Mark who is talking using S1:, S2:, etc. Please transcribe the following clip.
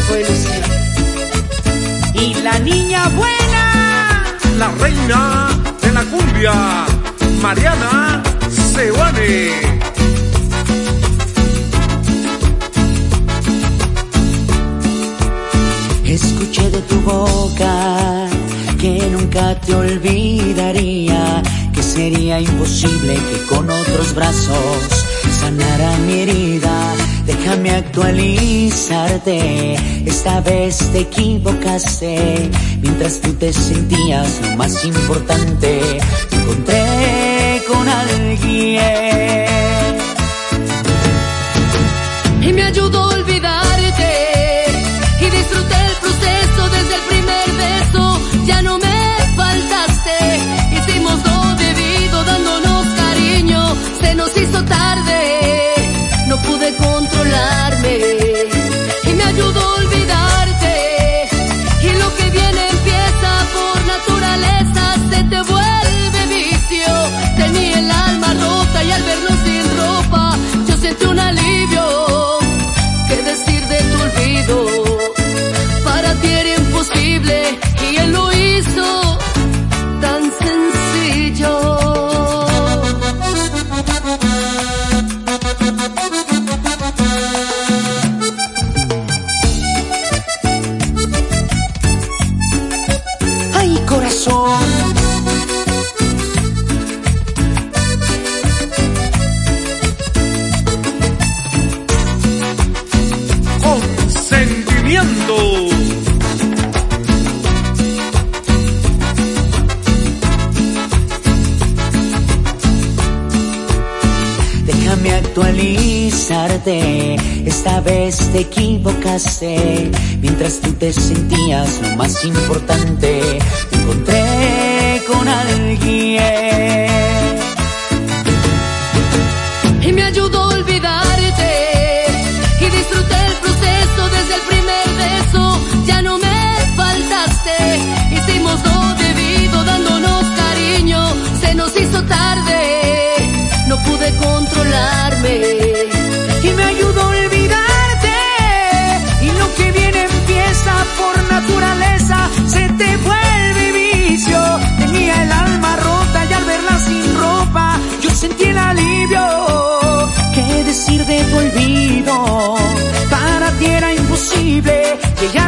S1: fue Lucía. Y la niña buena,
S2: la reina de la cumbia, Mariana Seoane.
S3: Escuché de tu boca que nunca te olvidaría, que sería imposible que con otros brazos sanara mi herida. Déjame actualizarte, esta vez te equivocaste. Mientras tú te sentías lo más importante, me encontré con alguien
S4: y me ayudó a olvidarte, y disfruté el proceso desde el primer beso. Ya no me faltaste, hicimos lo debido dándonos cariño. Se nos hizo tarde, no pude controlarme, y me ayudó a olvidarte. Y lo que viene empieza por naturaleza, se te vuelve vicio. Tenía el alma rota y al vernos sin ropa yo sentí un alivio. ¿Qué decir de tu olvido? Para ti era imposible y él lo hizo tan sencillo.
S3: ¡Ay, corazón!
S2: Con sentimiento.
S3: Déjame actualizarte, esta vez te equivocaste. Mientras tú te sentías lo más importante, me encontré con alguien
S4: Y me ayudó a olvidarte, y disfruté el proceso desde el primer beso. Ya no me faltaste, hicimos lo debido dándonos cariño. Se nos hizo tarde, no pude controlarme,
S3: y me ayudó a olvidarte. Y lo que viene empieza por naturaleza, se te vuelve vicio. Tenía el alma rota y al verla sin ropa yo sentí el alivio. ¿Qué decir de tu olvido? Para ti era imposible que ya